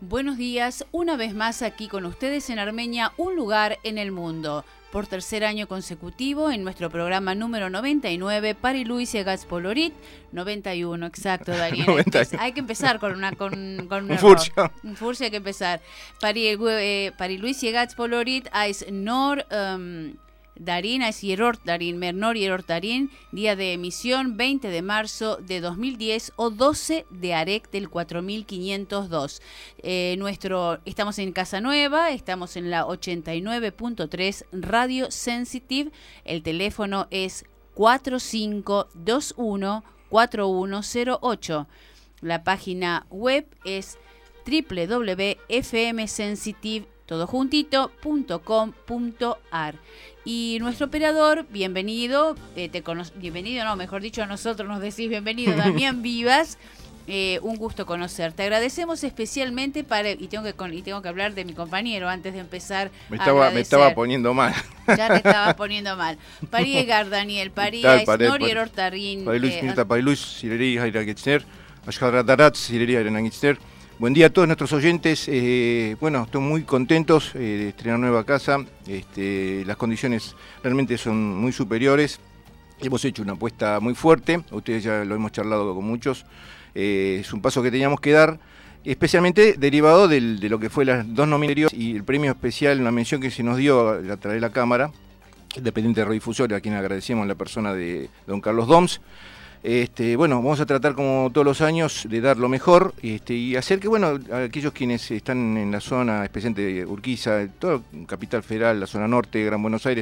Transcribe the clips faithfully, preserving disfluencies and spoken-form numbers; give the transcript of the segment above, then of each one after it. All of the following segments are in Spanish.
Buenos días, una vez más aquí con ustedes en Armenia, un lugar en el mundo. Por tercer año consecutivo, en nuestro programa número noventa y nueve, Pari Luis y Polorit, noventa y uno, exacto, Daniel. noventa y uno. Hay que empezar con una con, con un, un furcio. Un furcio hay que empezar. Pari, eh, Pari Luis y Polorit, es Nor... Um, Darín, es Yerort Darín, Mernor Yerort Darín, día de emisión veinte de marzo de dos mil diez o doce de Arec del cuatro mil quinientos dos. Eh, nuestro, estamos en Casa Nueva, estamos en la ochenta y nueve punto tres Radio Sensitive, el teléfono es cuatro cinco dos uno cuatro uno cero ocho. La página web es doble u doble u doble u punto f m sensitive todo juntito punto com punto a r. Y nuestro operador, bienvenido, eh, te cono- bienvenido, no, mejor dicho, a nosotros nos decís bienvenido, Damián Vivas, eh, un gusto conocerte. Agradecemos especialmente para, y tengo que con, y tengo que hablar de mi compañero antes de empezar me a estaba, agradecer. me estaba poniendo mal. Ya te estabas poniendo mal. Pariegar, Daniel, Paría, Snor y Hortarín. Parilus, Sileri, Jaira Getzner, Ashkaradarat, Sileri, Irena Getzner. Buen día a todos nuestros oyentes. Eh, bueno, estoy muy contentos eh, de estrenar nueva casa. Este, las condiciones realmente son muy superiores. Hemos hecho una apuesta muy fuerte. Ustedes ya lo hemos charlado con muchos. Eh, es un paso que teníamos que dar, especialmente derivado del, de lo que fue las dos nominaciones y el premio especial, una mención que se nos dio a través de la Cámara, el dependiente de radiodifusores, a quien agradecemos en la persona de don Carlos Doms. Este, bueno, vamos a tratar como todos los años de dar lo mejor este, y hacer que, bueno, aquellos quienes están en la zona, especialmente de Urquiza, toda Capital Federal, la zona norte, Gran Buenos Aires,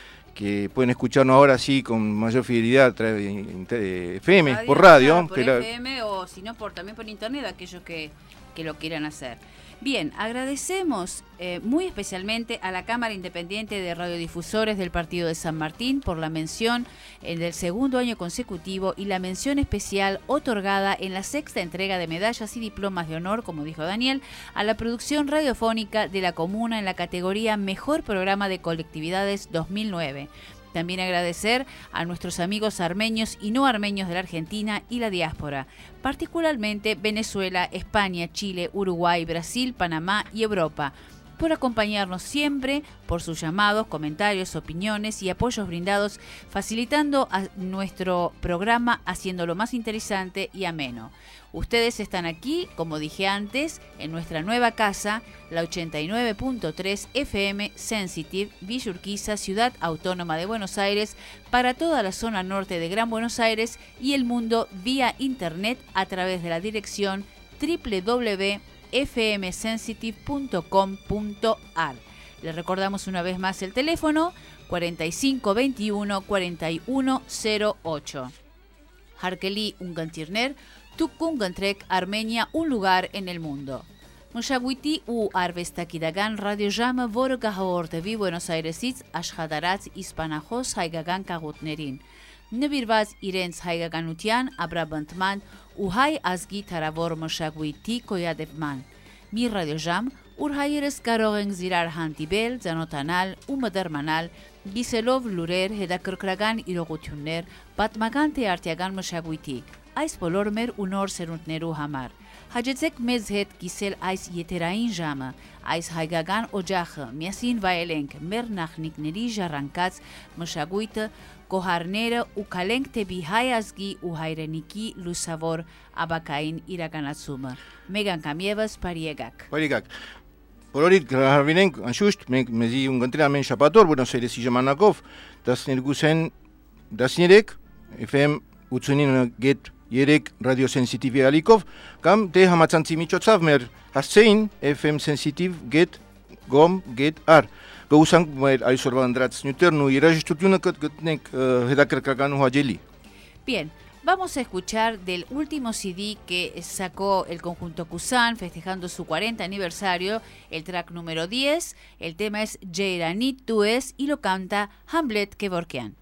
que pueden escucharnos ahora sí con mayor fidelidad a través de F M, radio, por radio. Claro, por que F M la... o si no, por, también por internet, aquellos que, que lo quieran hacer. Bien, agradecemos eh, muy especialmente a la Cámara Independiente de Radiodifusores del Partido de San Martín por la mención eh, del segundo año consecutivo y la mención especial otorgada en la sexta entrega de medallas y diplomas de honor, como dijo Daniel, a la producción radiofónica de la comuna en la categoría Mejor Programa de Colectividades dos mil nueve. También agradecer a nuestros amigos armenios y no armenios de la Argentina y la diáspora, particularmente Venezuela, España, Chile, Uruguay, Brasil, Panamá y Europa, por acompañarnos siempre, por sus llamados, comentarios, opiniones y apoyos brindados, facilitando a nuestro programa, haciéndolo más interesante y ameno. Ustedes están aquí, como dije antes, en nuestra nueva casa, la ochenta y nueve punto tres F M Sensitive, Villa Urquiza, Ciudad Autónoma de Buenos Aires, para toda la zona norte de Gran Buenos Aires y el mundo vía internet a través de la dirección doble u doble u doble u punto f m sensitive punto com punto a r. Les recordamos una vez más el teléfono cuarenta y cinco veintiuno cuarenta y uno cero ocho. Harkeli Ungantirner, Tukungantrek, Armenia, un lugar en el mundo. Mushaguiti u Arvestakidagan Radio Jam Vorogahorte Vi Buenos Aires Ashhadarat Ispanajos Haigagan Kagutnerin. Nevirvaz Irens Haigaganutian Abrabantman Uhai Azgi Taravor Mushaguiti Koyadevman. Mi Radio Jam Urhaires Karogen Zirar Hantibel Zanotanal Umadermanal Giselov Lurer Hedakrkragan Irogutuner Batmagante Artiagan Mushaguiti. Այս բոլոր մեր ու նոր սերունդներու համար։ Հաջեցեք մեզ հետ կիսել այս եթերային ժամը, այս հայկական օջախը, միասին վայելենք մեր նախնիկների ժառանգած մշակույթը, կոհարները ու քալենք դեպի հայ ազգի ու հայրենիքի լուսավոր աբակային իրականացումը։ Մեկ անգամ ևս բարի եկաք։ Բարի եկաք։ Բոլորիդ հարվինենք անշուշտ մենք մեզի ունգընտրել ամեն շաբաթօր Buenos Aires-ի ժամանակով տասներկուսեն տասներեք F M ութսունինը գետ երեք ռադիո սենսիտիվի ալիքով կամ դե համացանցի միջոցով մեր հասցեին F M sensitive get com get r գուսանք մեր այսօրվա ընդրացնյութերն ու երաժշտությունը կգտնենք հետաքրքրական ու հաճելի։ Bien, vamos a escuchar del último C D que sacó el conjunto Kusan festejando su cuarenta aniversario, el track número diez, el tema es Jeiranit Tues y lo canta Hamlet Kevorkian.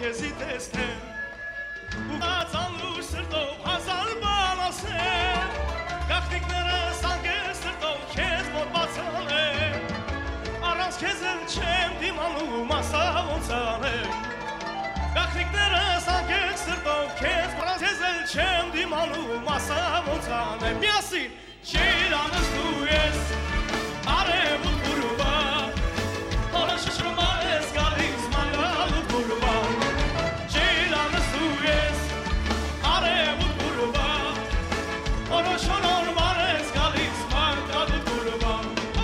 քեզի տեսնեմ ու ծանուր սրտով հազար բան ասեմ գաղտնիքներս անգես սրտով քեզ մոտ բացալեմ առանց քեզ չեմ դիմանում ասա ոնց անեմ գաղտնիքներս անգես սրտով քեզ առանց քեզ չեմ դիմանում ասա ոնց անեմ միասին Çeylanız duyes, arevul kurba, ona şişirma esgaliz mangalı kurba. Çeylanız duyes, arevul kurba, ona şonor esgaliz mangalı kurba.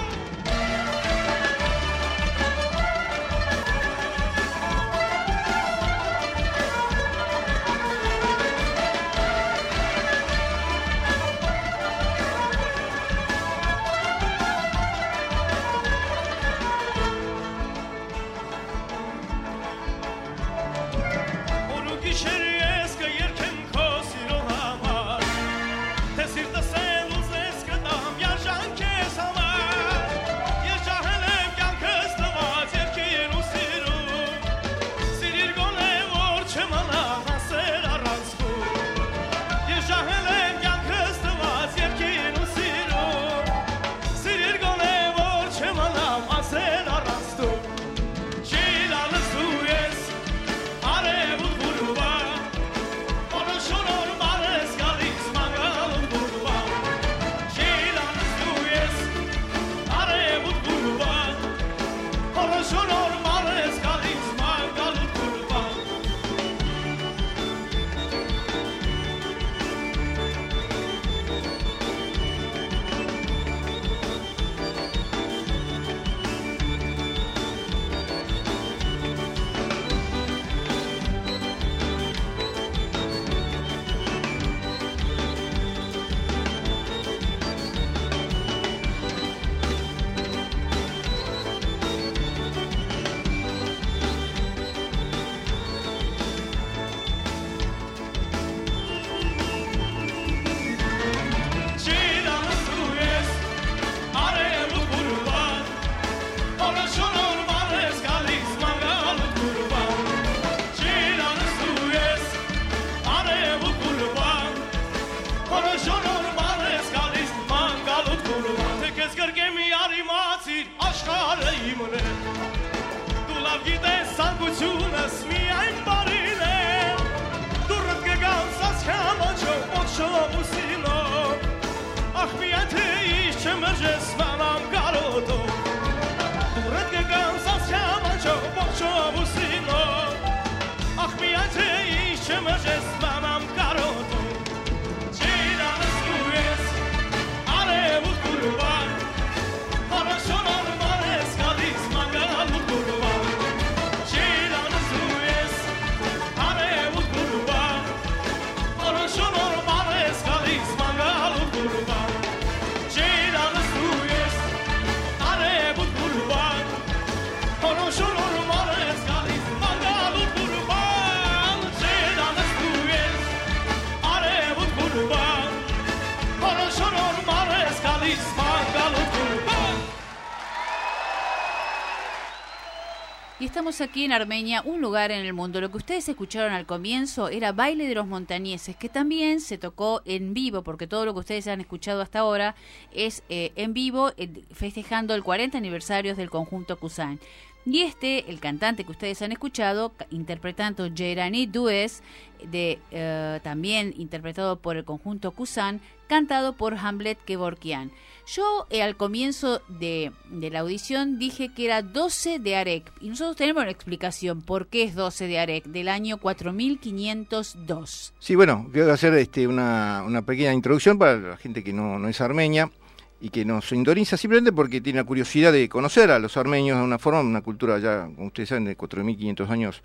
Y estamos aquí en Armenia, un lugar en el mundo. Lo que ustedes escucharon al comienzo era Baile de los Montañeses, que también se tocó en vivo, porque todo lo que ustedes han escuchado hasta ahora es eh, en vivo, eh, festejando el cuarenta aniversario del conjunto Kusan. Y este, el cantante que ustedes han escuchado, interpretando Jerani Dues, de, eh, también interpretado por el conjunto Kusan, cantado por Hamlet Kevorkian. Yo eh, al comienzo de, de la audición dije que era doce de Arek, y nosotros tenemos una explicación por qué es doce de Arek, del año cuatro mil quinientos dos. Sí, bueno, quiero hacer este, una, una pequeña introducción para la gente que no, no es armenia y que nos sintoniza simplemente porque tiene la curiosidad de conocer a los armenios de una forma, una cultura ya, como ustedes saben, de cuatro mil quinientos años.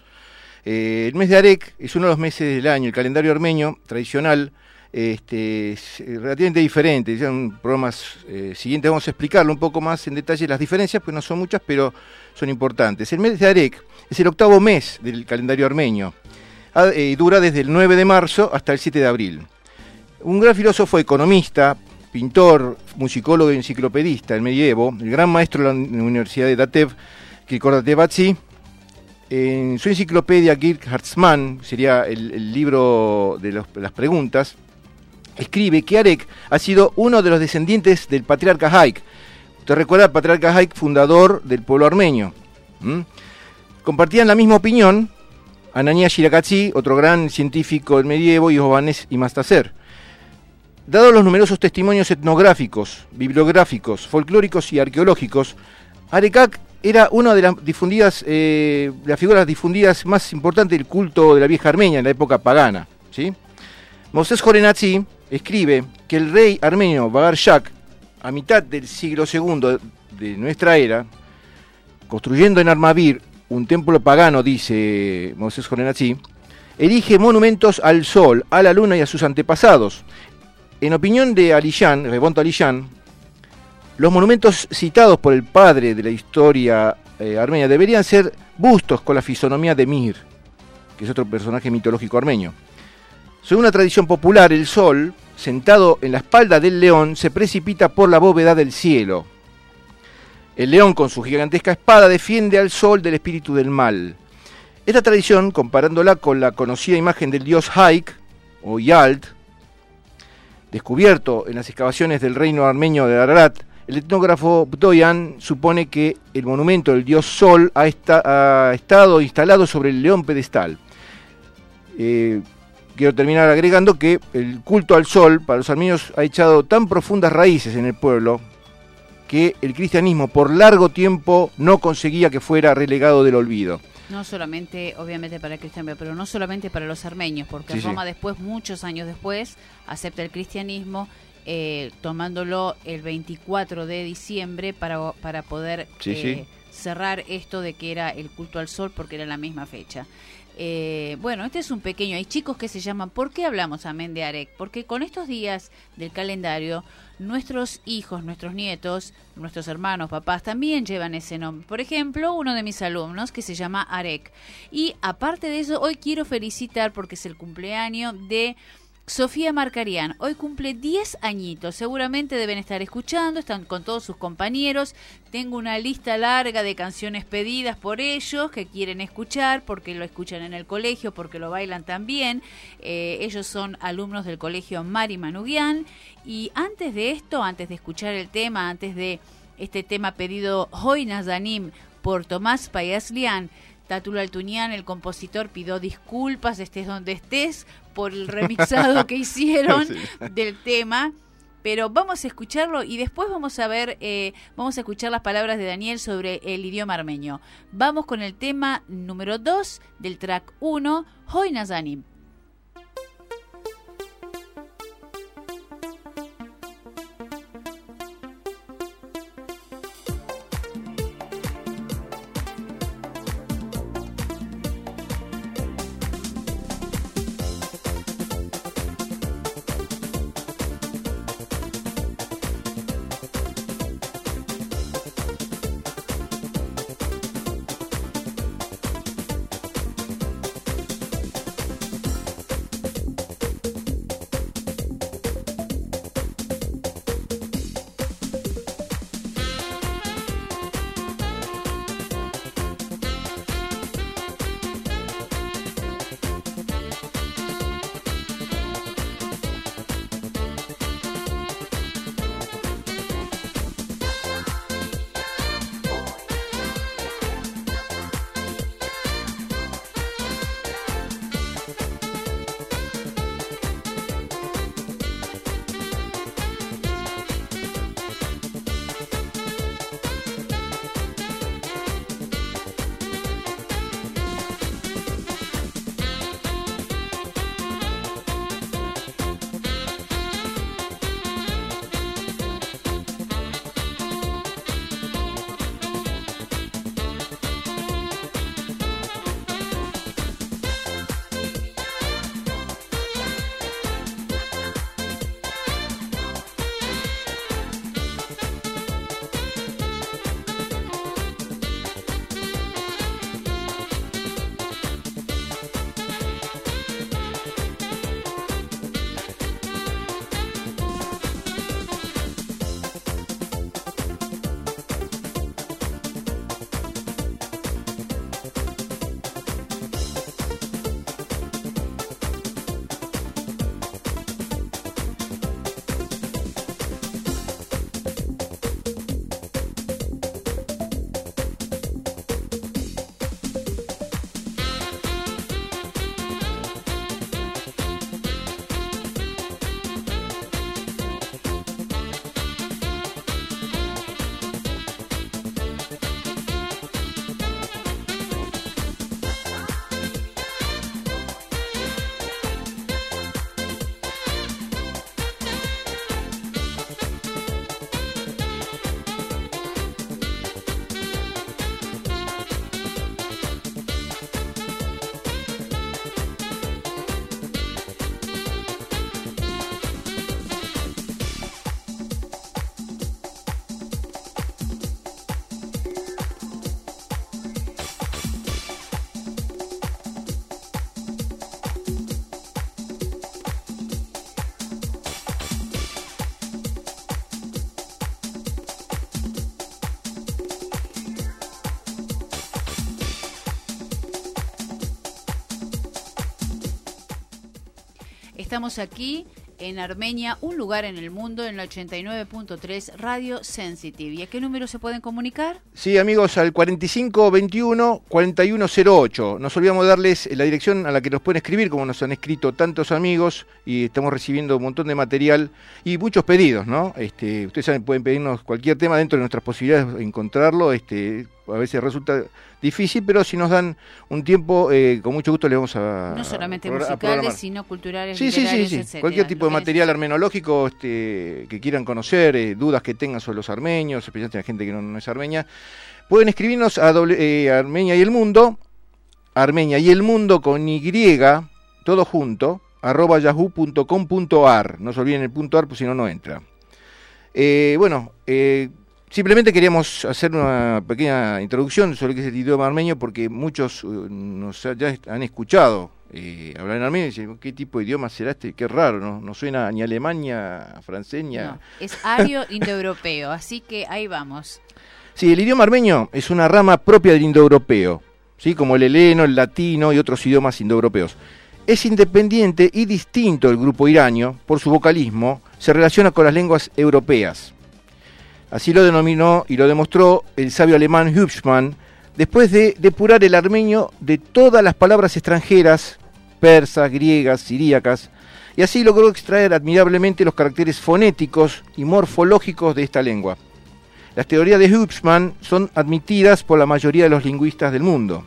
Eh, el mes de Arek es uno de los meses del año, el calendario armenio tradicional, Este, es relativamente diferente. Ya en programas eh, siguientes vamos a explicarlo un poco más en detalle las diferencias, pues no son muchas, pero son importantes. El mes de Arek es el octavo mes del calendario armenio. Ah, eh, dura desde el nueve de marzo hasta el siete de abril. Un gran filósofo, economista, pintor, musicólogo y enciclopedista del medievo, el gran maestro de la Universidad de Datev, Kirkor Datevatsi, en su enciclopedia Kirk-Hartzman, sería el, el libro de los, las preguntas, escribe que Arek ha sido uno de los descendientes del patriarca Haik. Usted recuerda al patriarca Haik, fundador del pueblo armenio. ¿Mm? Compartían la misma opinión Anania Shirakatsi, otro gran científico del medievo, y Ovanes y Mastacer. Dados los numerosos testimonios etnográficos, bibliográficos, folclóricos y arqueológicos, Arekak era una de las difundidas, eh, de las figuras difundidas más importantes del culto de la vieja Armenia en la época pagana, ¿sí? Moses Horenatsi escribe que el rey armenio Bagar Shak, a mitad del siglo segundo de nuestra era, construyendo en Armavir un templo pagano, dice Moses Horenatsi, erige monumentos al sol, a la luna y a sus antepasados. En opinión de Aliyan, Rebonto Aliyan, los monumentos citados por el padre de la historia eh, armenia deberían ser bustos con la fisonomía de Mir, que es otro personaje mitológico armenio. Según la tradición popular, el sol, sentado en la espalda del león, se precipita por la bóveda del cielo. El león, con su gigantesca espada, defiende al sol del espíritu del mal. Esta tradición, comparándola con la conocida imagen del dios Haik, o Yalt, descubierto en las excavaciones del reino armenio de Ararat, el etnógrafo Bdoyan supone que el monumento del dios Sol ha, esta, ha estado instalado sobre el león pedestal. Eh, quiero terminar agregando que el culto al sol para los armenios ha echado tan profundas raíces en el pueblo que el cristianismo por largo tiempo no conseguía que fuera relegado del olvido. No solamente, obviamente, para el cristianismo, pero no solamente para los armenios, porque Sí, Roma sí. después, muchos años después, acepta el cristianismo, eh, tomándolo el veinticuatro de diciembre para, para poder Sí, eh, sí. cerrar esto de que era el culto al sol, porque era la misma fecha. Eh, bueno, este es un pequeño, hay chicos que se llaman, ¿por qué hablamos amén de Arek? Porque con estos días del calendario, nuestros hijos, nuestros nietos, nuestros hermanos, papás también llevan ese nombre. Por ejemplo, uno de mis alumnos que se llama Arek. Y aparte de eso, hoy quiero felicitar porque es el cumpleaños de Sofía Marcarián. Hoy cumple diez añitos, seguramente deben estar escuchando, están con todos sus compañeros. Tengo una lista larga de canciones pedidas por ellos que quieren escuchar porque lo escuchan en el colegio, porque lo bailan también. Eh, ellos son alumnos del colegio Mari Manugian. Y antes de esto, antes de escuchar el tema, antes de este tema pedido Hoy Nazanim por Tomás Payaslian, Tatul Altunian, el compositor, pidió disculpas, estés donde estés, por el remixado que hicieron Sí. del tema, pero vamos a escucharlo y después vamos a ver, eh, vamos a escuchar las palabras de Daniel sobre el idioma armenio. Vamos con el tema número dos del track uno, Hoy Nazanim. estamos aquí en Armenia, un lugar en el mundo, en la ochenta y nueve punto tres Radio Sensitive. ¿Y a qué número se pueden comunicar? Sí, amigos, al cuarenta y cinco veintiuno cuarenta y uno cero ocho. Nos olvidamos de darles la dirección a la que nos pueden escribir, como nos han escrito tantos amigos, y estamos recibiendo un montón de material y muchos pedidos, ¿no? Este, ustedes saben, pueden pedirnos cualquier tema dentro de nuestras posibilidades de encontrarlo. Este, a veces resulta difícil, pero si nos dan un tiempo, eh, con mucho gusto les vamos a No solamente a musicales, programar. sino culturales, Sí, sí, literarios, sí, sí. etcétera. Cualquier tipo Lo de que material armenológico este, que quieran conocer, eh, dudas que tengan sobre los armenios, especialmente la gente que no, no es armenia, pueden escribirnos a doble, eh, Armenia y el Mundo, Armenia y el Mundo con Y, todo junto, arroba yahoo punto com punto ar. No se olviden el punto ar, pues si no, no entra. Eh, bueno, eh, simplemente queríamos hacer una pequeña introducción sobre qué es el idioma armenio, porque muchos uh, nos ha- ya han escuchado eh, hablar en armenio y dicen, ¿qué tipo de idioma será este? Qué raro, ¿no? No suena ni alemán, ni a francés, ni a... No, es ario indoeuropeo, así que ahí vamos. Sí, el idioma armenio es una rama propia del indoeuropeo, ¿sí? Como el heleno, el latino y otros idiomas indoeuropeos. Es independiente y distinto del grupo iranio, por su vocalismo, se relaciona con las lenguas europeas. Así lo denominó y lo demostró el sabio alemán Hübschmann, después de depurar el armenio de todas las palabras extranjeras, persas, griegas, siríacas, y así logró extraer admirablemente los caracteres fonéticos y morfológicos de esta lengua. Las teorías de Hübschmann son admitidas por la mayoría de los lingüistas del mundo.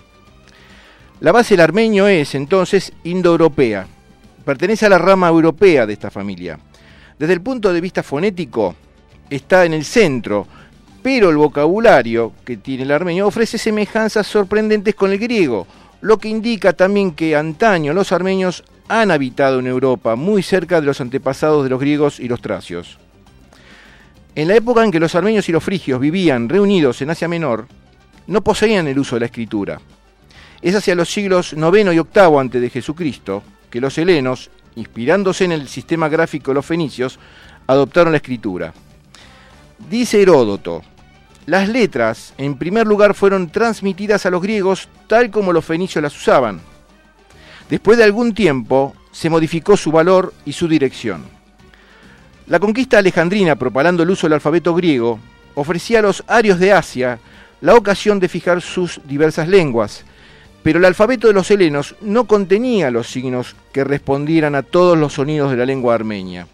La base del armenio es, entonces, indoeuropea. Pertenece a la rama europea de esta familia. Desde el punto de vista fonético, está en el centro, pero el vocabulario que tiene el armenio ofrece semejanzas sorprendentes con el griego, lo que indica también que antaño los armenios han habitado en Europa, muy cerca de los antepasados de los griegos y los tracios. En la época en que los armenios y los frigios vivían reunidos en Asia Menor, no poseían el uso de la escritura. Es hacia los siglos noveno y octavo antes de Jesucristo que los helenos, inspirándose en el sistema gráfico de los fenicios, adoptaron la escritura. Dice Heródoto, las letras, en primer lugar, fueron transmitidas a los griegos tal como los fenicios las usaban. Después de algún tiempo, se modificó su valor y su dirección. La conquista alejandrina, propalando el uso del alfabeto griego, ofrecía a los arios de Asia la ocasión de fijar sus diversas lenguas, pero el alfabeto de los helenos no contenía los signos que respondieran a todos los sonidos de la lengua armenia.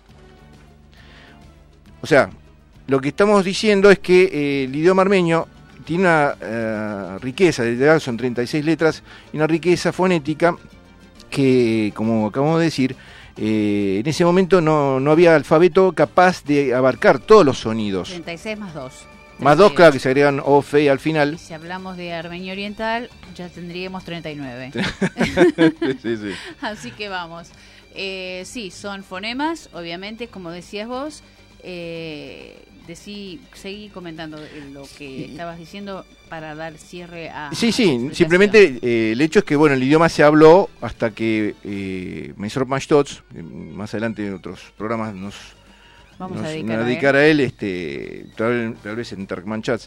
O sea, lo que estamos diciendo es que eh, el idioma armenio tiene una eh, riqueza, son treinta y seis letras, y una riqueza fonética que, como acabamos de decir, eh, en ese momento no, no había alfabeto capaz de abarcar todos los sonidos. treinta y seis más dos. Más dos, claro, que se agregan O, Fe al final. Y si hablamos de armenio oriental, ya tendríamos treinta y nueve. Sí, sí. Así que vamos. Eh, sí, son fonemas, obviamente, como decías vos. Eh, decí, seguí comentando lo que estabas diciendo para dar cierre a... Sí, a sí, explicación. simplemente eh, el hecho es que bueno, el idioma se habló hasta que eh, Mesrop Mashtots, eh, más adelante en otros programas nos Vamos nos, a dedicar, nos a, dedicar él. a él, este, tal, tal vez en Turkman Chats.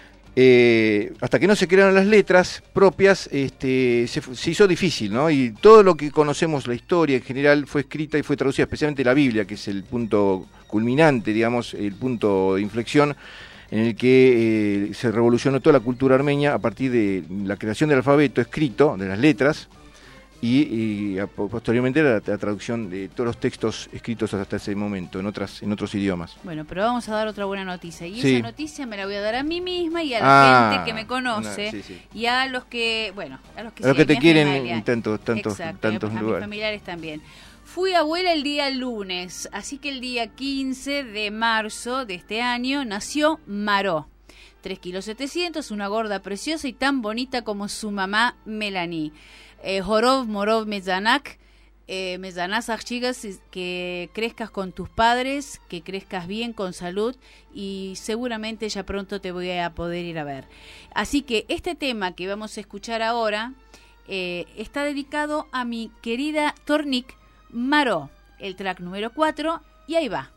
Eh, hasta que no se crearon las letras propias, este, se, se hizo difícil, ¿no? Y todo lo que conocemos, la historia en general, fue escrita y fue traducida, especialmente la Biblia, que es el punto culminante, digamos, el punto de inflexión en el que eh, se revolucionó toda la cultura armenia a partir de la creación del alfabeto escrito, de las letras, y, y a, posteriormente la, la traducción de todos los textos escritos hasta ese momento en otras en otros idiomas. Bueno, pero vamos a dar otra buena noticia. Y Sí. esa noticia me la voy a dar a mí misma y a la Ah, gente que me conoce. una- sí, sí. Y a los que, bueno, a los que, A los sí, que te mi quieren familia. en tantos, tantos, Exacto, tantos a mis lugares. familiares también. Fui abuela el día lunes, así que el día quince de marzo de este año nació Maró. tres kilos setecientos, una gorda preciosa y tan bonita como su mamá Melanie. Eh, Horov Morov Mezanak, eh, Mezanás Archigas, que crezcas con tus padres, que crezcas bien, con salud, y seguramente ya pronto te voy a poder ir a ver. Así que este tema que vamos a escuchar ahora eh, está dedicado a mi querida Tornik Maró, el track número cuatro, y ahí va.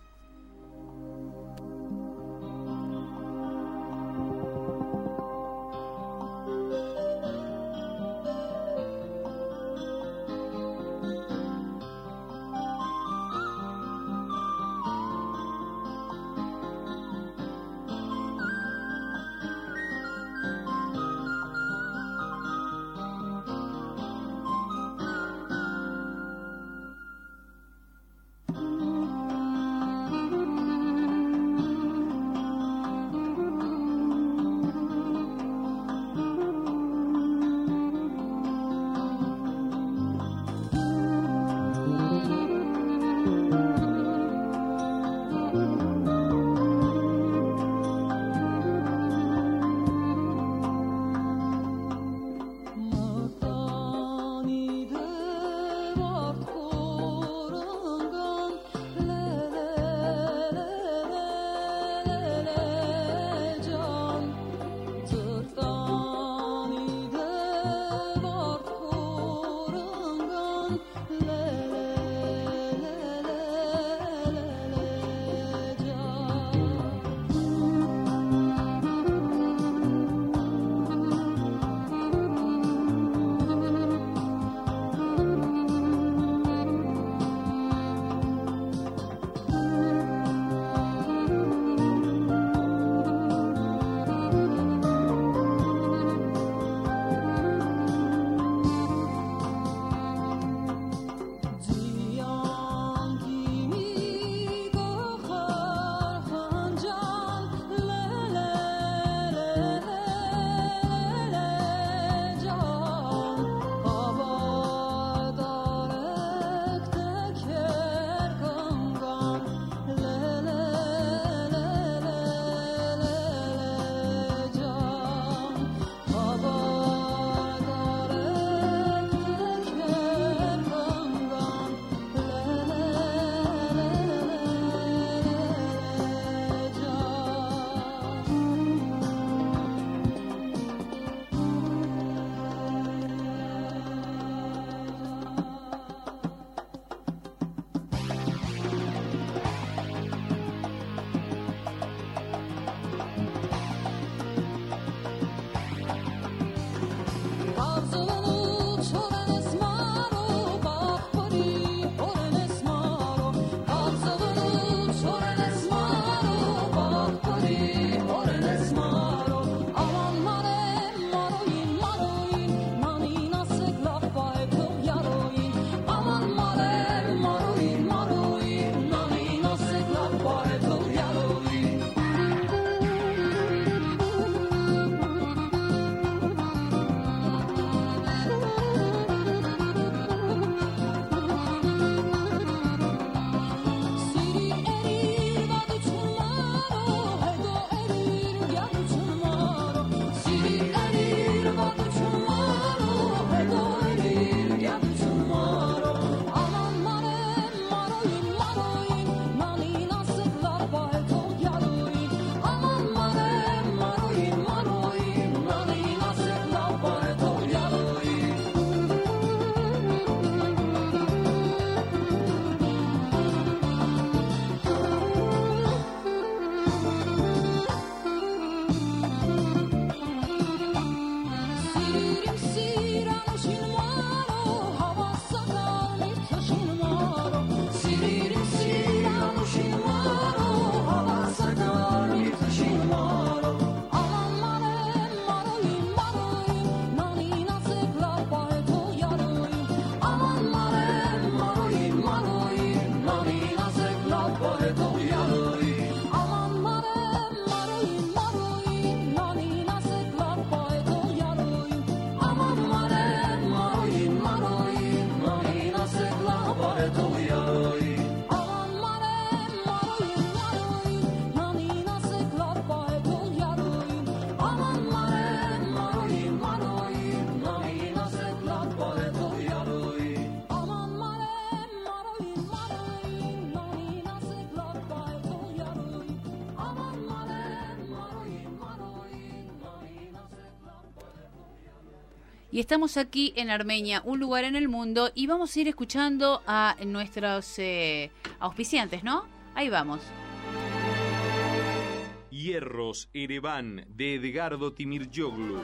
Y estamos aquí en Armenia, un lugar en el mundo, y vamos a ir escuchando a nuestros eh, auspiciantes, ¿no? Ahí vamos. Hierros Ereván, de Edgardo Timircioglu.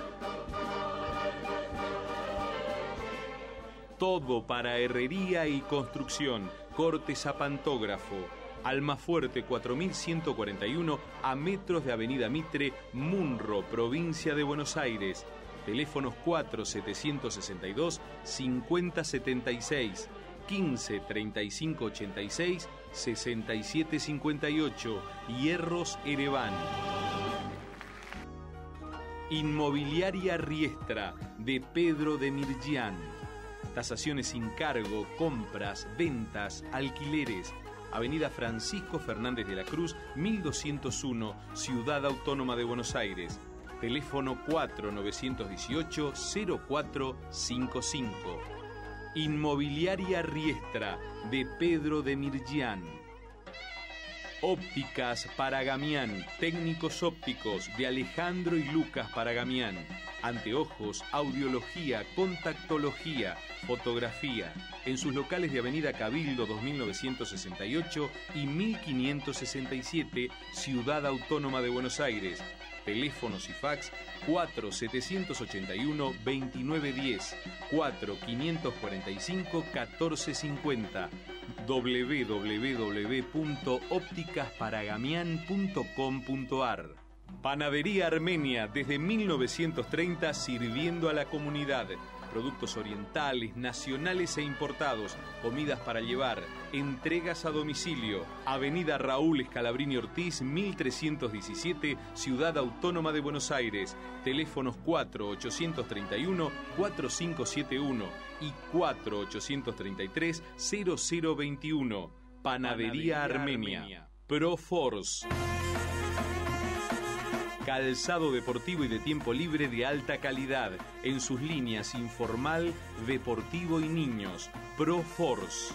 Todo para herrería y construcción. Corte zapantógrafo. Almafuerte cuatro mil ciento cuarenta y uno, a metros de Avenida Mitre, Munro, provincia de Buenos Aires. Teléfonos cuatro setecientos sesenta y dos, cincuenta setenta y seis, quince treinta y cinco ochenta y seis, sesenta y siete cincuenta y ocho. Hierros Ereván. Inmobiliaria Riestra, de Pedro de Mirgián. Tasaciones sin cargo, compras, ventas, alquileres. Avenida Francisco Fernández de la Cruz, mil doscientos uno, Ciudad Autónoma de Buenos Aires. Teléfono cuatro nueve uno ocho, cero cuatro cinco cinco. Inmobiliaria Riestra, de Pedro de Mirgián. Ópticas Paragamián, técnicos ópticos, de Alejandro y Lucas Paragamián. Anteojos, audiología, contactología, fotografía. En sus locales de Avenida Cabildo dos mil novecientos sesenta y ocho y mil quinientos sesenta y siete, Ciudad Autónoma de Buenos Aires. Teléfonos y fax cuatro setecientos ochenta y uno, veintinueve diez, cuatro quinientos cuarenta y cinco, catorce cincuenta. doble u doble u doble u punto ópticas paragamián punto com punto ar. Panadería Armenia, desde mil novecientos treinta sirviendo a la comunidad. Productos orientales, nacionales e importados, comidas para llevar, entregas a domicilio. Avenida Raúl Escalabrini Ortiz, mil trescientos diecisiete, Ciudad Autónoma de Buenos Aires. Teléfonos cuatro ochocientos treinta y uno, cuatro cinco siete uno y cuatro ochocientos treinta y tres, cero cero veintiuno. Panadería, Panadería Armenia. Armenia. Proforce. Calzado deportivo y de tiempo libre de alta calidad. En sus líneas informal, deportivo y niños. Proforce.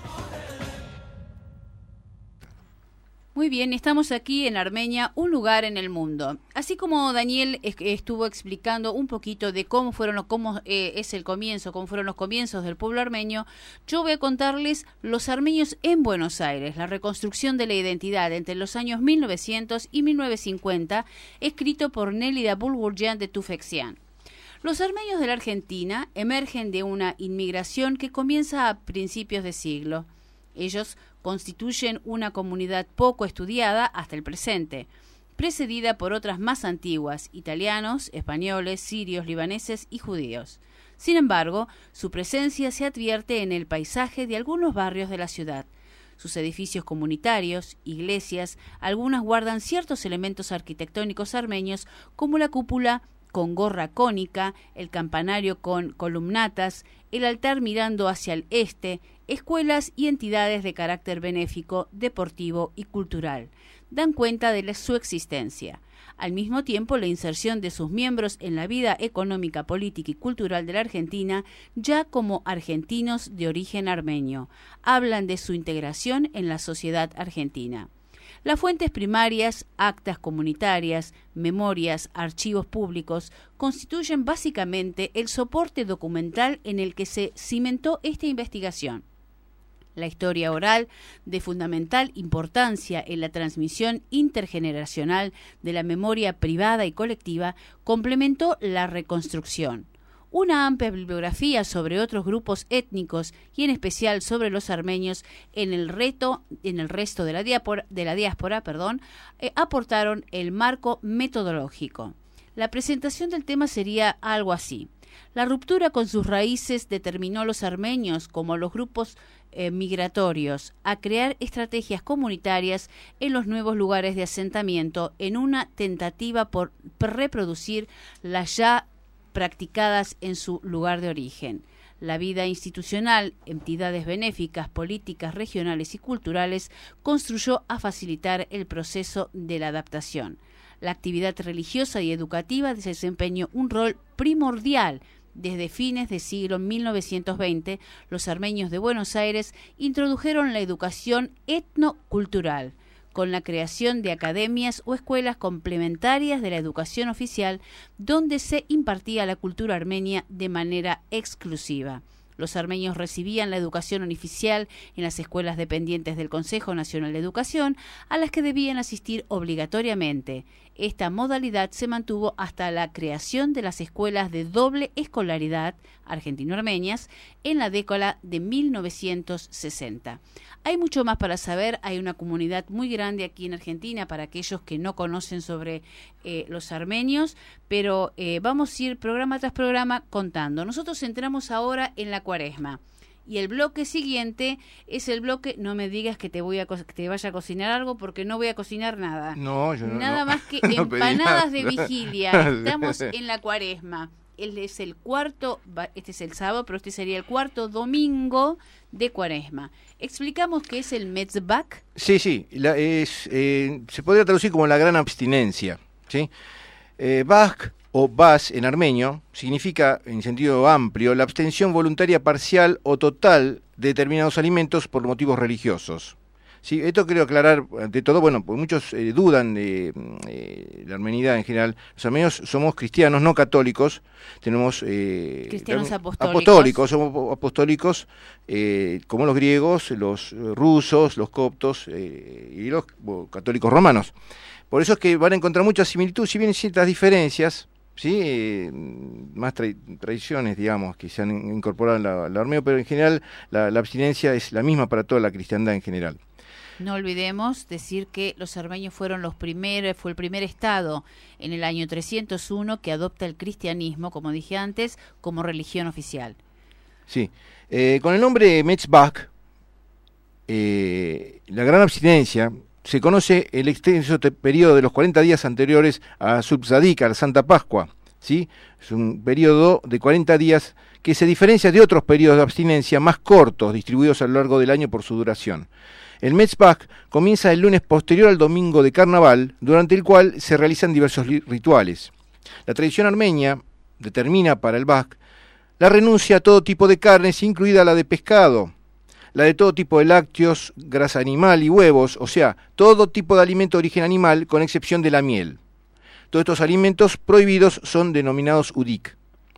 Muy bien, estamos aquí en Armenia, un lugar en el mundo. Así como Daniel estuvo explicando un poquito de cómo fueron los, cómo eh, es el comienzo, cómo fueron los comienzos del pueblo armenio, yo voy a contarles los armenios en Buenos Aires, la reconstrucción de la identidad entre los años mil novecientos y mil novecientos cincuenta, escrito por Nélida Bulgurjan de Tufekcian. Los armenios de la Argentina emergen de una inmigración que comienza a principios de siglo. Ellos constituyen una comunidad poco estudiada hasta el presente, precedida por otras más antiguas, italianos, españoles, sirios, libaneses y judíos. Sin embargo, su presencia se advierte en el paisaje de algunos barrios de la ciudad. Sus edificios comunitarios, iglesias, algunas guardan ciertos elementos arquitectónicos armenios como la cúpula con gorra cónica, el campanario con columnatas, el altar mirando hacia el este, escuelas y entidades de carácter benéfico, deportivo y cultural. Dan cuenta de la, su existencia. Al mismo tiempo, la inserción de sus miembros en la vida económica, política y cultural de la Argentina, ya como argentinos de origen armenio, hablan de su integración en la sociedad argentina. Las fuentes primarias, actas comunitarias, memorias, archivos públicos, constituyen básicamente el soporte documental en el que se cimentó esta investigación. La historia oral, de fundamental importancia en la transmisión intergeneracional de la memoria privada y colectiva, complementó la reconstrucción. Una amplia bibliografía sobre otros grupos étnicos y en especial sobre los armenios en el reto en el resto de la diáspora, de la diáspora perdón, eh, aportaron el marco metodológico. La presentación del tema sería algo así. La ruptura con sus raíces determinó a los armenios como los grupos eh, migratorios a crear estrategias comunitarias en los nuevos lugares de asentamiento en una tentativa por reproducir las ya practicadas en su lugar de origen. La vida institucional, entidades benéficas, políticas regionales y culturales construyó a facilitar el proceso de la adaptación. La actividad religiosa y educativa desempeñó un rol primordial. Desde fines del siglo mil novecientos veinte, los armenios de Buenos Aires introdujeron la educación etnocultural, con la creación de academias o escuelas complementarias de la educación oficial donde se impartía la cultura armenia de manera exclusiva. Los armenios recibían la educación oficial en las escuelas dependientes del Consejo Nacional de Educación, a las que debían asistir obligatoriamente. Esta modalidad se mantuvo hasta la creación de las escuelas de doble escolaridad argentino-armenias en la década de mil novecientos sesenta. Hay mucho más para saber, hay una comunidad muy grande aquí en Argentina para aquellos que no conocen sobre eh, los armenios, pero eh, vamos a ir programa tras programa contando. Nosotros entramos ahora en la Cuaresma. Y el bloque siguiente es el bloque, no me digas que te voy a co- que te vaya a cocinar algo, porque no voy a cocinar nada. No, yo no. Nada no. más que No pedí empanadas nada. de vigilia. Estamos en la Cuaresma. Él es el cuarto, va- este es el sábado, pero este sería el cuarto domingo de Cuaresma. Explicamos qué es el Metzbach. Sí, sí, la- es, eh, se podría traducir como la gran abstinencia, ¿sí? Eh, Bach o Bas en armenio significa, en sentido amplio, la abstención voluntaria parcial o total de determinados alimentos por motivos religiosos. Sí, esto quiero aclarar ante todo, bueno, porque muchos eh, dudan de eh, la armenidad en general. Los armenios somos cristianos, no católicos, tenemos... Eh, Cristianos la- apostólicos. apostólicos, somos apostólicos eh, como los griegos, los rusos, los coptos eh, y los bueno, católicos romanos. Por eso es que van a encontrar muchas similitudes, si bien ciertas diferencias, ¿sí? Eh, más tra tradiciones, digamos, que se han incorporado en la, la armenio, pero en general la, la abstinencia es la misma para toda la cristiandad en general. No olvidemos decir que los armenios fueron los primeros, fue el primer estado en el año trescientos uno que adopta el cristianismo, como dije antes, como religión oficial. Sí, eh, con el nombre Metzbach, eh, la gran abstinencia, se conoce el extenso periodo de los cuarenta días anteriores a Subzadik, a la Santa Pascua, ¿sí? Es un periodo de cuarenta días que se diferencia de otros periodos de abstinencia más cortos, distribuidos a lo largo del año por su duración. El Metzbach comienza el lunes posterior al domingo de Carnaval, durante el cual se realizan diversos rituales. La tradición armenia determina para el Bach la renuncia a todo tipo de carnes, incluida la de pescado, la de todo tipo de lácteos, grasa animal y huevos, o sea, todo tipo de alimento de origen animal, con excepción de la miel. Todos estos alimentos prohibidos son denominados udik.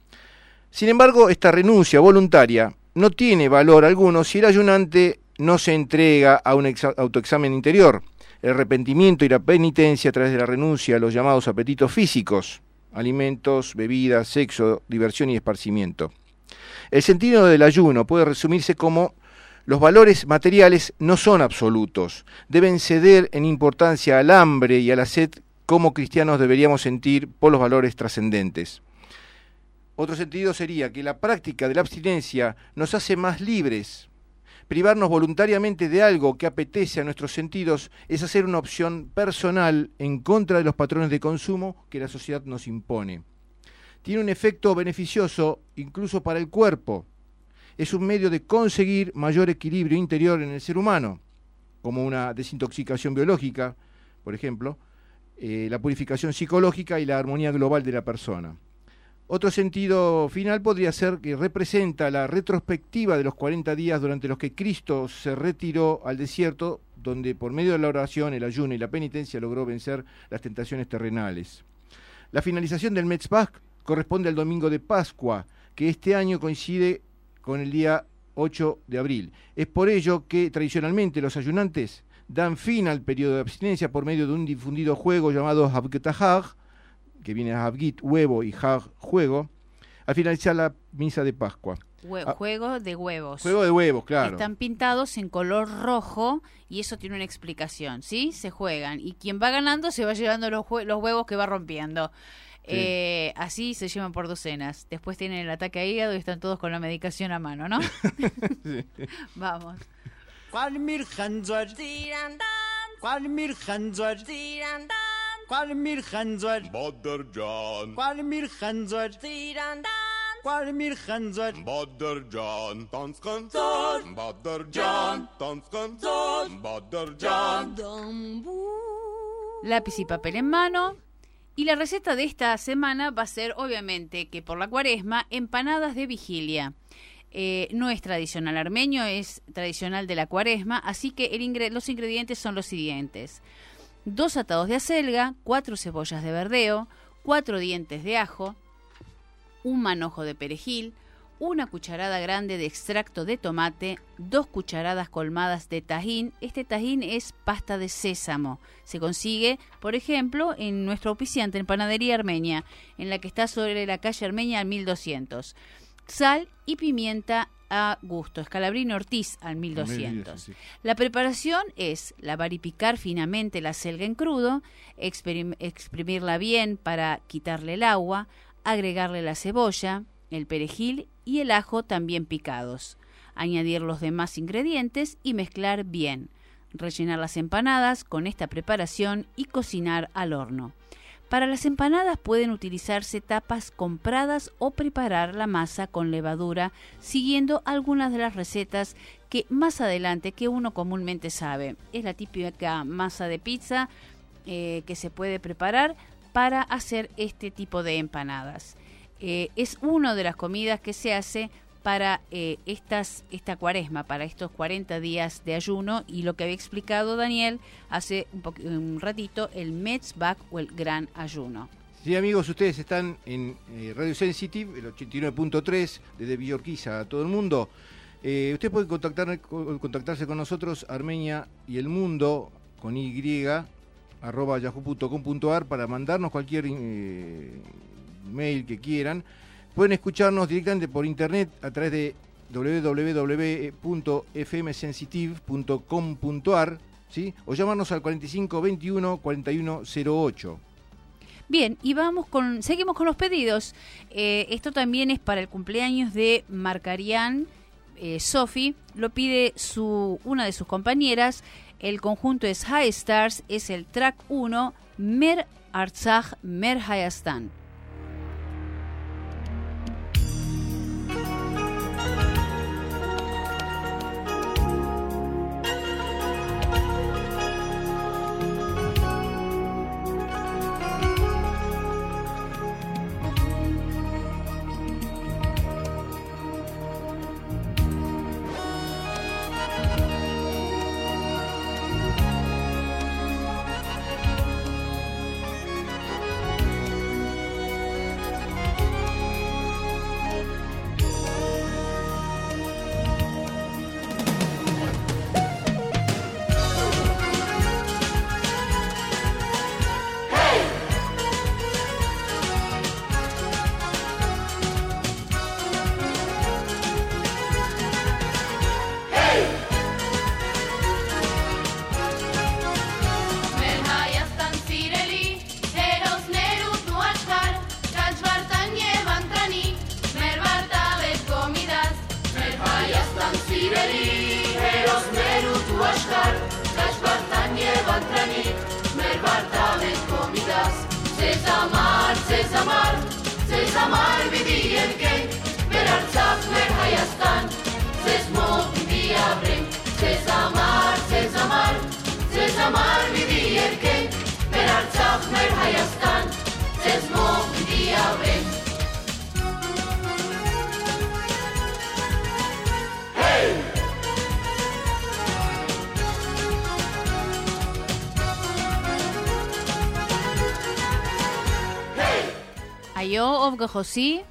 Sin embargo, esta renuncia voluntaria no tiene valor alguno si el ayunante no se entrega a un autoexamen interior, el arrepentimiento y la penitencia a través de la renuncia a los llamados apetitos físicos, alimentos, bebidas, sexo, diversión y esparcimiento. El sentido del ayuno puede resumirse como: los valores materiales no son absolutos, deben ceder en importancia al hambre y a la sed como cristianos deberíamos sentir por los valores trascendentes. Otro sentido sería que la práctica de la abstinencia nos hace más libres. Privarnos voluntariamente de algo que apetece a nuestros sentidos es hacer una opción personal en contra de los patrones de consumo que la sociedad nos impone. Tiene un efecto beneficioso incluso para el cuerpo. Es un medio de conseguir mayor equilibrio interior en el ser humano, como una desintoxicación biológica, por ejemplo, eh, la purificación psicológica y la armonía global de la persona. Otro sentido final podría ser que representa la retrospectiva de los cuarenta días durante los que Cristo se retiró al desierto, donde por medio de la oración, el ayuno y la penitencia logró vencer las tentaciones terrenales. La finalización del Metzbach corresponde al domingo de Pascua, que este año coincide con el día ocho de abril. Es por ello que tradicionalmente los ayunantes dan fin al periodo de abstinencia por medio de un difundido juego llamado Havgetahag, que viene a Havgit, huevo, y Hag, juego, al finalizar la misa de Pascua. Hue Ah, juego de huevos. Juego de huevos, claro. Están pintados en color rojo y eso tiene una explicación, ¿sí? Se juegan y quien va ganando se va llevando los, los huevos que va rompiendo. Sí. Eh, así se llevan por docenas. Después tienen el ataque a hígado y están todos con la medicación a mano, ¿no? Sí. Vamos. Qalmir khanjar Qalmir khanjar Qalmir khanjar Badırcan Qalmir khanjar Qalmir khanjar Badırcan Tanskın zor Badırcan Tanskın zor Badırcan. Lápiz y papel en mano. Y la receta de esta semana va a ser, obviamente, que por la Cuaresma, empanadas de vigilia. eh, no es tradicional armenio, es tradicional de la cuaresma, así que el ingre- los ingredientes son los siguientes. Dos atados de acelga, cuatro cebollas de verdeo, cuatro dientes de ajo, un manojo de perejil, una cucharada grande de extracto de tomate, dos cucharadas colmadas de tajín. Este tajín es pasta de sésamo. Se consigue, por ejemplo, en nuestro auspiciante, en Panadería Armenia, en la que está sobre la calle Armenia al mil doscientos. Sal y pimienta a gusto. Escalabrini Ortiz al mil doscientos. Sí, sí. La preparación es lavar y picar finamente la selga en crudo, exprim- exprimirla bien para quitarle el agua, agregarle la cebolla, el perejil y el ajo también picados. Añadir los demás ingredientes y mezclar bien. Rellenar las empanadas con esta preparación y cocinar al horno. Para las empanadas pueden utilizarse tapas compradas o preparar la masa con levadura siguiendo algunas de las recetas que más adelante que uno comúnmente sabe. Es la típica masa de pizza eh, que se puede preparar para hacer este tipo de empanadas. Eh, es una de las comidas que se hace para eh, estas, esta cuaresma, para estos cuarenta días de ayuno, y lo que había explicado Daniel hace un, po- un ratito, el Metzbach o el gran ayuno. Sí, amigos, ustedes están en eh, Radio Sensitive, el ochenta y nueve punto tres, desde Villa Urquiza a todo el mundo. Eh, usted puede contactar, contactarse con nosotros, Armenia y el Mundo, con Y, arroba yahoo punto com punto ar, para mandarnos cualquier eh, mail que quieran. Pueden escucharnos directamente por internet a través de doble u doble u doble u punto f m sensitive punto com punto ar, ¿sí? O llamarnos al cuarenta y cinco veintiuno cuarenta y uno cero ocho. Bien, y vamos con, seguimos con los pedidos. Eh, esto también es para el cumpleaños de Marcarián. Eh, Sofi lo pide su una de sus compañeras. El conjunto es High Stars, es el track uno, Mer Artsakh Mer Hayastan. Ayo Ovgojosi.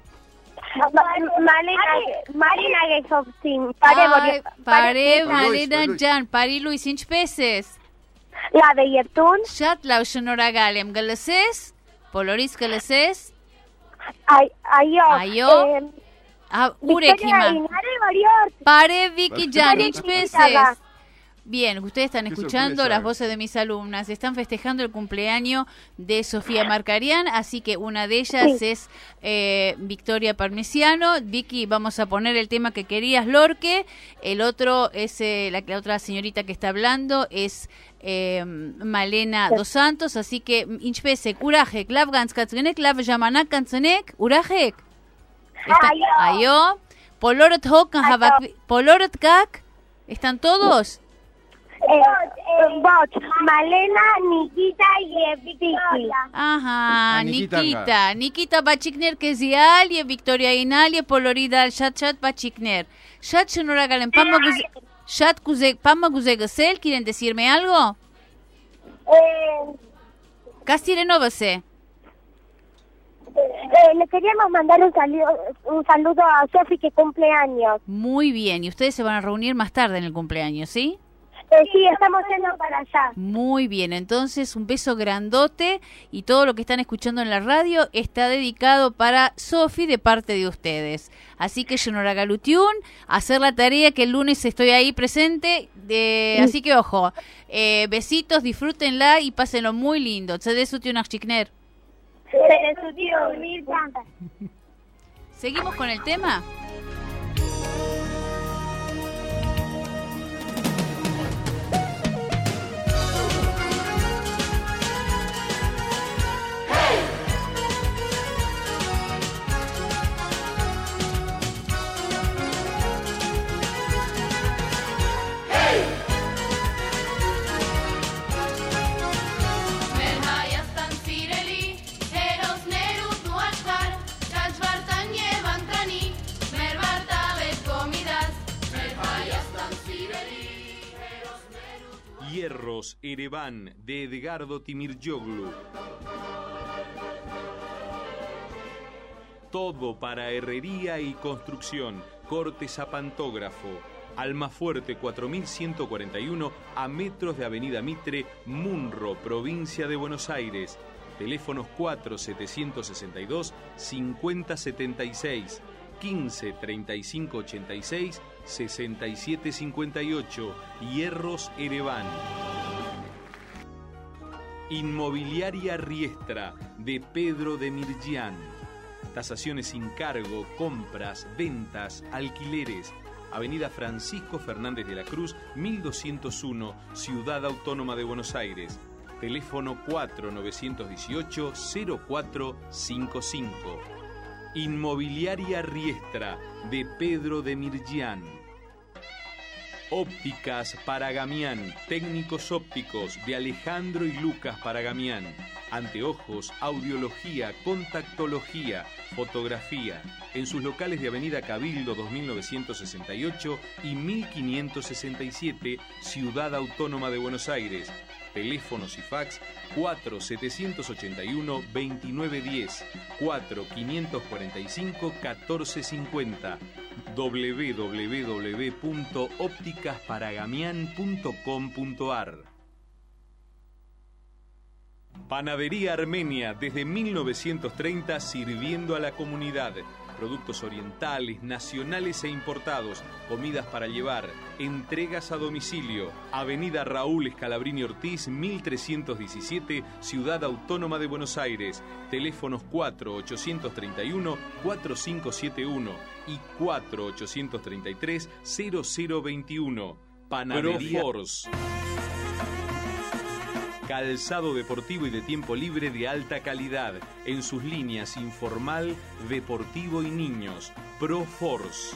Marina Gesovsin. Pare, pare, Malena Jan, pari Luis inch peces. La de Yertun. Shat la ushonora galem galeses, poloris galeses. Ayo. Ayo. Ah, urekima. Pare Vicky Jan inch peces. Bien, ustedes están escuchando las voces de mis alumnas. Están festejando el cumpleaños de Sofía Marcarián, así que una de ellas sí. es eh, Victoria Parmesiano. Vicky, vamos a poner el tema que querías, Lorque. El otro es, eh, la, la otra señorita que está hablando es eh, Malena Dos Santos. Así que, Inchpese, Urajek, Lavgans Katzenek, Lav Yamanak Katzenek, Urajek. Ayo. Polorot Hok, Polorot Kak. ¿Están todos? eh, Bot, Malena, Nikita y Vicky. Ага, А, Никита, Никита. Никита Бачикнер Кезиалье, Виктория Инале, Полорида Шат-Шат Bachikner. Шат Шенорагален, Пама Гузе... Шат Гузе... Пама Гузе Гасел, ¿quieren decirme algo? Eh, Castile Novase. eh, le queríamos mandar un saludo, un saludo a Sofi que cumple años. Muy bien, y ustedes se van a reunir más tarde en el cumpleaños, ¿sí? Eh, sí, estamos yendo para allá. Muy bien, entonces un beso grandote y todo lo que están escuchando en la radio está dedicado para Sofi de parte de ustedes. Así que Yonoragalutiun, hacer la tarea que el lunes estoy ahí presente, eh, así que ojo, eh, besitos, disfrútenla y pásenlo muy lindo. Chikner. ¿Seguimos con el tema? Hierros Ereván de Edgardo Timircioglu. Todo para herrería y construcción. Corte zapantógrafo. Almafuerte cuatro mil ciento cuarenta y uno a metros de Avenida Mitre, Munro, provincia de Buenos Aires. Teléfonos cuatro setecientos sesenta y dos cincuenta setenta y seis, quince treinta y cinco ochenta y seis, sesenta y siete cincuenta y ocho. Hierros Ereván. Inmobiliaria Riestra de Pedro de Mirgián. Tasaciones sin cargo, compras, ventas, alquileres. Avenida Francisco Fernández de la Cruz, mil doscientos uno, Ciudad Autónoma de Buenos Aires. Teléfono cuatro nueve uno ocho cero cuatro cinco cinco. Inmobiliaria Riestra de Pedro de Mirgián. Ópticas Paragamián, técnicos ópticos de Alejandro y Lucas Paragamián. Anteojos, audiología, contactología, fotografía. En sus locales de Avenida Cabildo dos mil novecientos sesenta y ocho y mil quinientos sesenta y siete, Ciudad Autónoma de Buenos Aires. Teléfonos y fax cuatro setecientos ochenta y uno veintinueve diez, cuatro quinientos cuarenta y cinco catorce cincuenta, w w w punto ópticas paragamián punto com punto a r. Panadería Armenia, desde mil novecientos treinta sirviendo a la comunidad. Productos orientales, nacionales e importados, comidas para llevar, entregas a domicilio. Avenida Raúl Escalabrini Ortiz, mil trescientos diecisiete, Ciudad Autónoma de Buenos Aires. Teléfonos cuatro ochocientos treinta y uno cuatro cinco siete uno y cuatro ochocientos treinta y tres cero cero veintiuno. Panadería Force. Calzado deportivo y de tiempo libre de alta calidad. En sus líneas informal, deportivo y niños. Pro Force.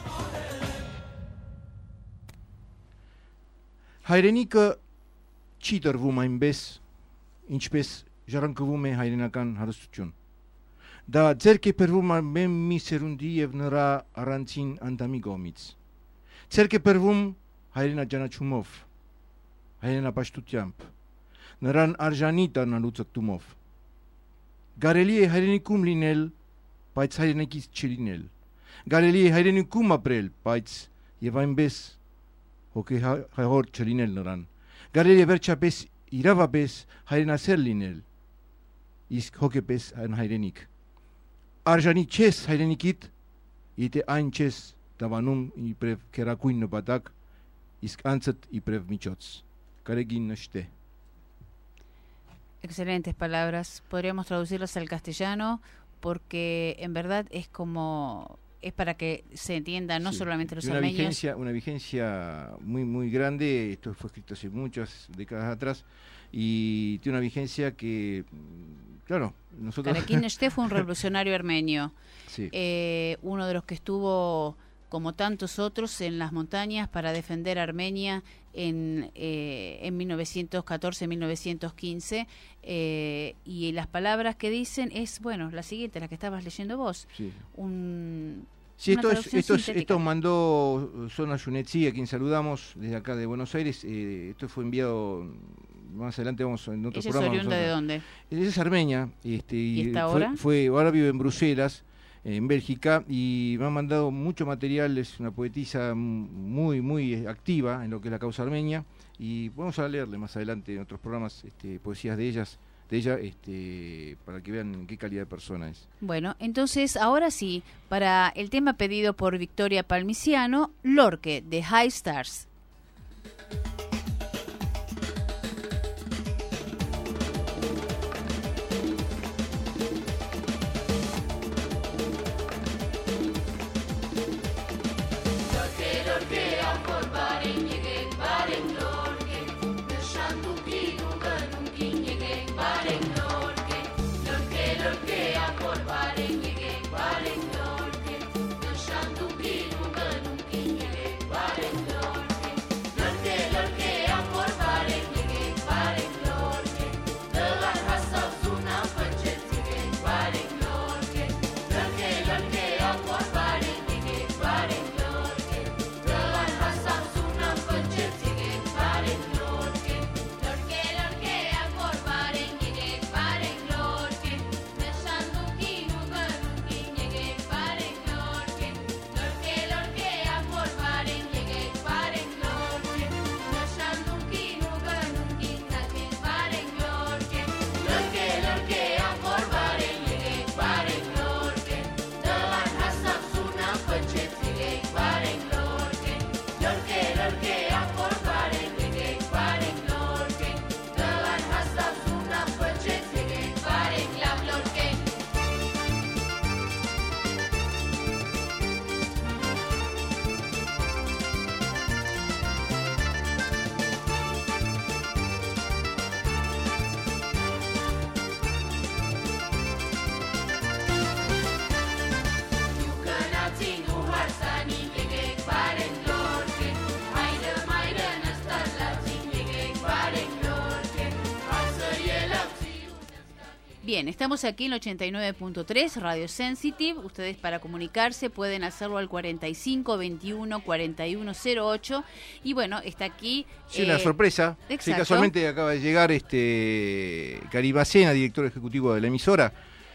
Հայրենիքը չի տրվում այնպես, ինչպես ժառանգվում է հայրենական հարստություն։ Դա ձեռք է բերվում ամեն մի սերունդի եւ նրա առանցին անդամի կողմից։ Ձեռք է բերվում հայրենաճանաչումով, հայրենապաշտությամբ, նրան արժանի տանալու ցկտումով։ Կարելի է հայրենիքում լինել, բայց հայրենիքից չլինել։ Կարելի է հայրենիքում ապրել, բայց եւ այնպես հոգեհոր չլինել նրան։ Կարելի է վերջապես իրավապես հայրենասեր լինել, իսկ հոգեպես անհայրենիք։ Արժանի չես հայրենիքիդ, եթե այն չես դավանում իբրև քերակույն նպատակ, իսկ անցդ իբրև միջոց։ Կարելի նշտե։ Excelentes palabras. Podríamos traducirlas al castellano porque en verdad es como es para que se entienda no sí, solamente los una armenios. Vigencia, una vigencia muy muy grande. Esto fue escrito hace muchas décadas atrás y tiene una vigencia que, claro, nosotros. Karakin Neshte fue un revolucionario armenio, sí. eh, uno de los que estuvo como tantos otros, en las montañas para defender a Armenia en, eh, en mil novecientos catorce, mil novecientos quince, eh, y las palabras que dicen es, bueno, la siguiente, la que estabas leyendo vos. Sí. Un, sí, esto, es, esto, es, sintética. esto mandó Zona Yunetsi, a quien saludamos desde acá de Buenos Aires. Eh, esto fue enviado, más adelante vamos en otro ¿Ella programa. es oriunda de dónde? Ella es armenia. Este, ¿Y está fue, ahora? Fue, ahora vive en Bruselas, en Bélgica, y me ha mandado mucho material. Es una poetisa muy, muy activa en lo que es la causa armenia, y vamos a leerle más adelante en otros programas este, poesías de ellas, de ella, este, para que vean qué calidad de persona es. Bueno, entonces ahora sí, para el tema pedido por Victoria Palmiciano, Lorque de High Stars. Bien, estamos aquí en el ochenta y nueve punto tres, Radio Sensitive. Ustedes para comunicarse pueden hacerlo al cuarenta y cinco, veintiuno, cuarenta y uno cero ocho. Y bueno, está aquí... Sí, eh, una sorpresa. exacto. Sí, casualmente acaba de llegar este Cari Bacena, director ejecutivo de la emisora.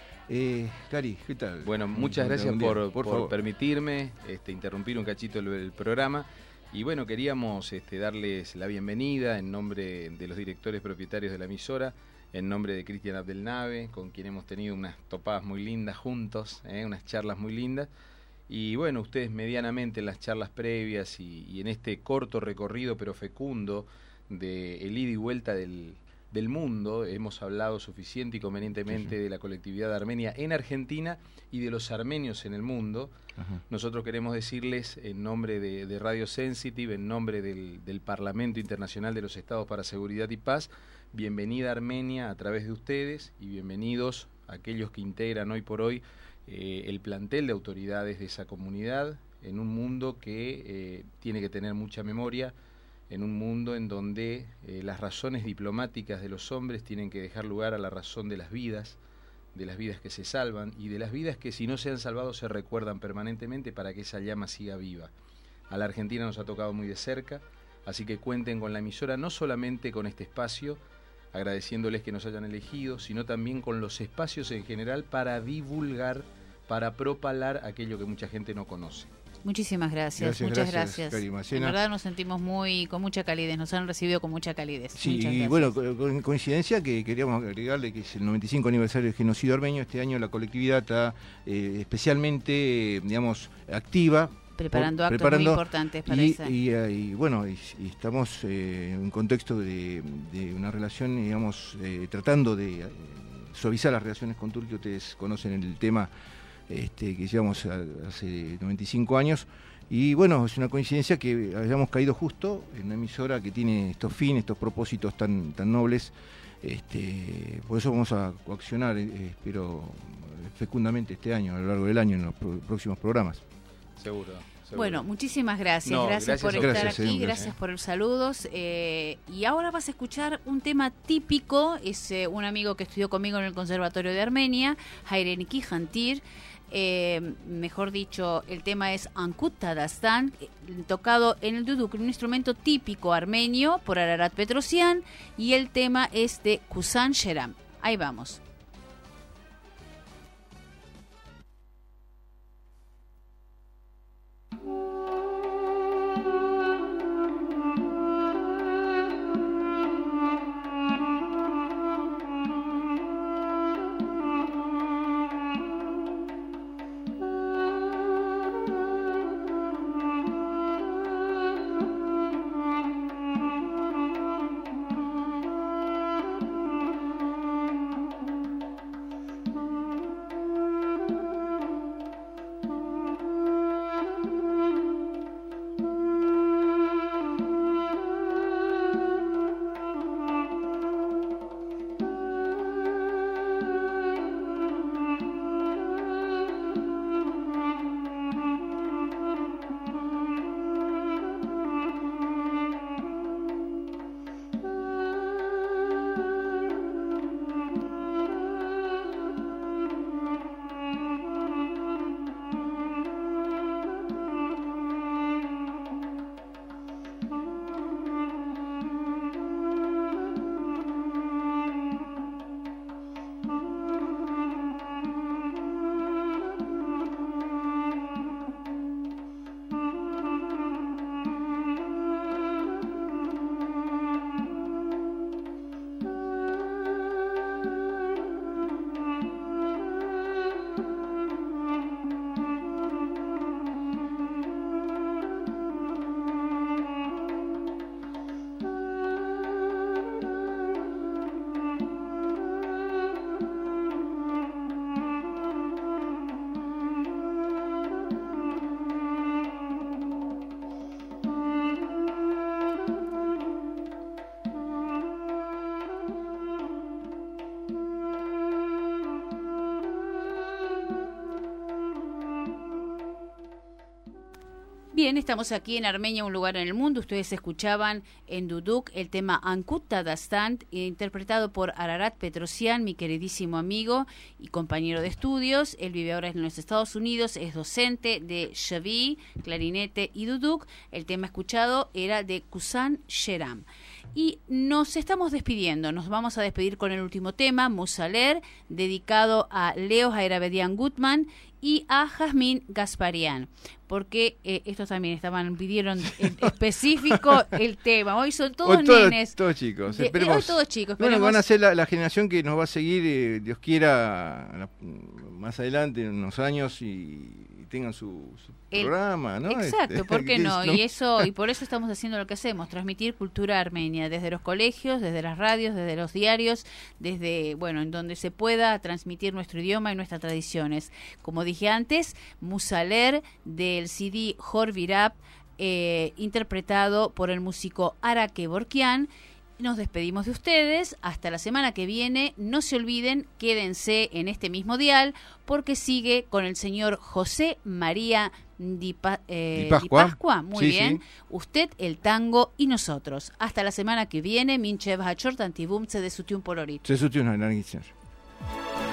Eh, Cari, ¿qué tal? Bueno, muchas Un- gracias un día, por, por por favor. permitirme este, interrumpir un cachito el, el programa. Y bueno, queríamos este, darles la bienvenida en nombre de los directores propietarios de la emisora, en nombre de Cristian Abdelnave, con quien hemos tenido unas topadas muy lindas juntos, ¿eh? unas charlas muy lindas. Y bueno, ustedes medianamente en las charlas previas y, y en este corto recorrido pero fecundo de el ida y vuelta del, del mundo, hemos hablado suficiente y convenientemente Sí, sí. de la colectividad armenia en Argentina y de los armenios en el mundo. Ajá. Nosotros queremos decirles en nombre de, de Radio Sensitive, en nombre del, del Parlamento Internacional de los Estados para Seguridad y Paz, bienvenida a Armenia a través de ustedes y bienvenidos a aquellos que integran hoy por hoy eh, el plantel de autoridades de esa comunidad en un mundo que eh, tiene que tener mucha memoria, en un mundo en donde eh, las razones diplomáticas de los hombres tienen que dejar lugar a la razón de las vidas, de las vidas que se salvan y de las vidas que si no se han salvado se recuerdan permanentemente para que esa llama siga viva. A la Argentina nos ha tocado muy de cerca, así que cuenten con la emisora, no solamente con este espacio, agradeciéndoles que nos hayan elegido, sino también con los espacios en general para divulgar, para propalar aquello que mucha gente no conoce. Muchísimas gracias, Gracias, muchas gracias, gracias. Cari En Bacena. verdad nos sentimos muy con mucha calidez, nos han recibido con mucha calidez. Sí, Muchas y gracias. bueno, co- co- coincidencia que queríamos agregarle que es el noventa y cinco aniversario del genocidio armenio. Este año la colectividad está eh, especialmente, eh, digamos, activa. Preparando por- actos preparando, muy importantes para y, esa- y, eh, y, bueno, y, y estamos eh, en un contexto de, de una relación, digamos, eh, tratando de eh, suavizar las relaciones con Turquía. Ustedes conocen el tema este, que llevamos a- hace noventa y cinco años. Y bueno, es una coincidencia que hayamos caído justo en una emisora que tiene estos fines, estos propósitos tan, tan nobles. Este, por eso vamos a coaccionar, eh, espero, fecundamente este año, a lo largo del año, en los pro- próximos programas. Seguro. seguro. Bueno, muchísimas gracias. No, gracias, gracias por a estar ustedes. aquí, Gracias, gracias gracias. por los saludos. Eh, y ahora vas a escuchar un tema típico. Es eh, un amigo que estudió conmigo en el Conservatorio de Armenia, Hayreniki Jantir. Eh, mejor dicho, el tema es Ankutta Dastan, eh, tocado en el duduk, un instrumento típico armenio por Ararat Petrosian, y el tema es de Kusan Sheram. Ahí vamos. Bien, estamos aquí en Armenia, un lugar en el mundo. Ustedes escuchaban en duduk el tema Ankutta Dastan, interpretado por Ararat Petrosian, mi queridísimo amigo y compañero de estudios. Él vive ahora en los Estados Unidos, es docente de shavi, clarinete y duduk. El tema escuchado era de Kusan Sheram. Y nos estamos despidiendo, nos vamos a despedir con el último tema, Musaler, dedicado a Leo Hayravedian Gutman y a Jazmín Gasparian, porque eh, estos también estaban pidieron en específico el tema. Hoy son todos Hoy todo- nenes. Todos chicos. De- Esperemos. hoy todos chicos, Bueno, esperemos. van a ser la, la generación que nos va a seguir, eh, Dios quiera, la- más adelante, en unos años, y, y tengan su, su El- programa, ¿no? Exacto, Este, ¿por qué que no? es- Y eso, y por eso estamos haciendo lo que hacemos, transmitir cultura armenia desde los colegios, desde las radios, desde los diarios, desde, bueno, en donde se pueda transmitir nuestro idioma y nuestras tradiciones. Como dije antes, Musaler del C D Horvirap, eh, interpretado por el músico Ara Kevorkian. Nos despedimos de ustedes, hasta la semana que viene. No se olviden, quédense en este mismo dial, porque sigue con el señor José María Di, Pa- eh, Di Pascua. Di Pascua. Muy Sí, bien. sí. Usted, el tango y nosotros. Hasta la semana que viene. Minchev Hachor Tantibumce de Sutiun Polorit. Se sustituye una